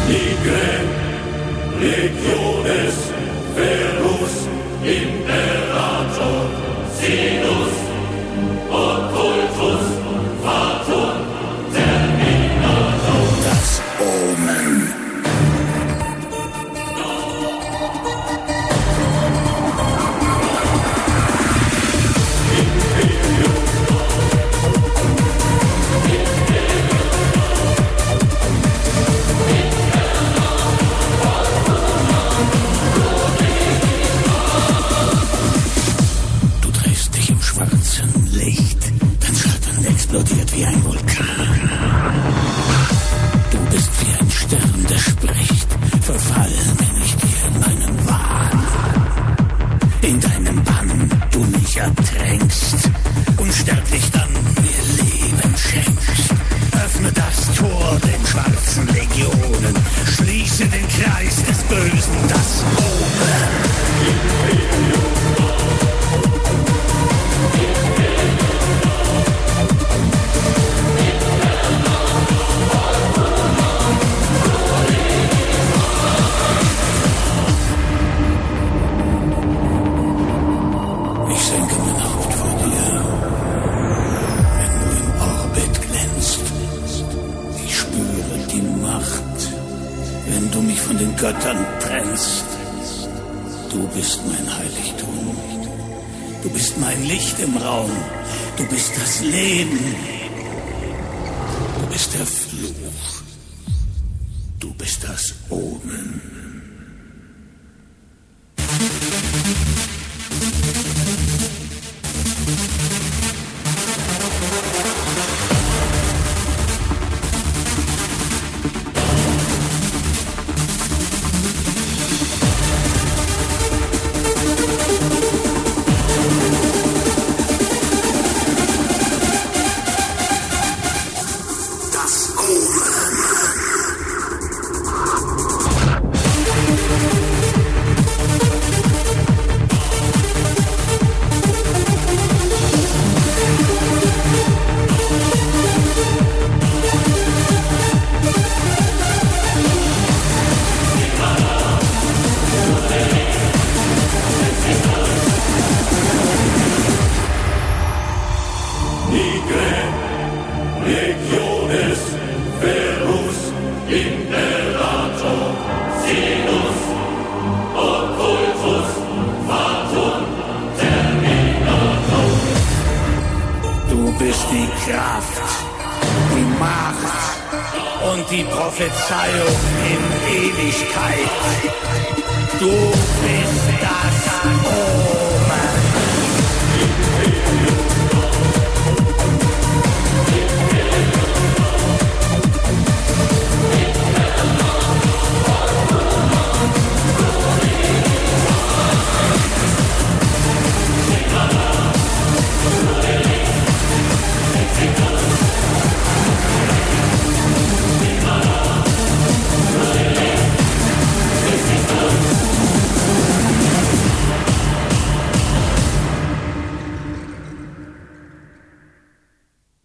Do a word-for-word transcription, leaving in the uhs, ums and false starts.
Nigrem, Legiones, Verus, Imperator, Sinus, Occultus, Fatum, Terminator. Das Omen. Explodiert wie ein Vulkan. Du bist wie ein Stern, der spricht. Verfallen bin ich dir in meinem Wahn. In deinem Bann du mich ertränkst. Unsterblich dann mir Leben schenkst. Öffne das Tor den schwarzen Legionen. Schließe den Kreis des Bösen, das Omen. Göttern trennst. Du bist mein Heiligtum. Du bist mein Licht im Raum. Du bist das Leben. Du bist der Fluch. Du bist das Omen. Prophezeiung in Ewigkeit. Du bist das Omen.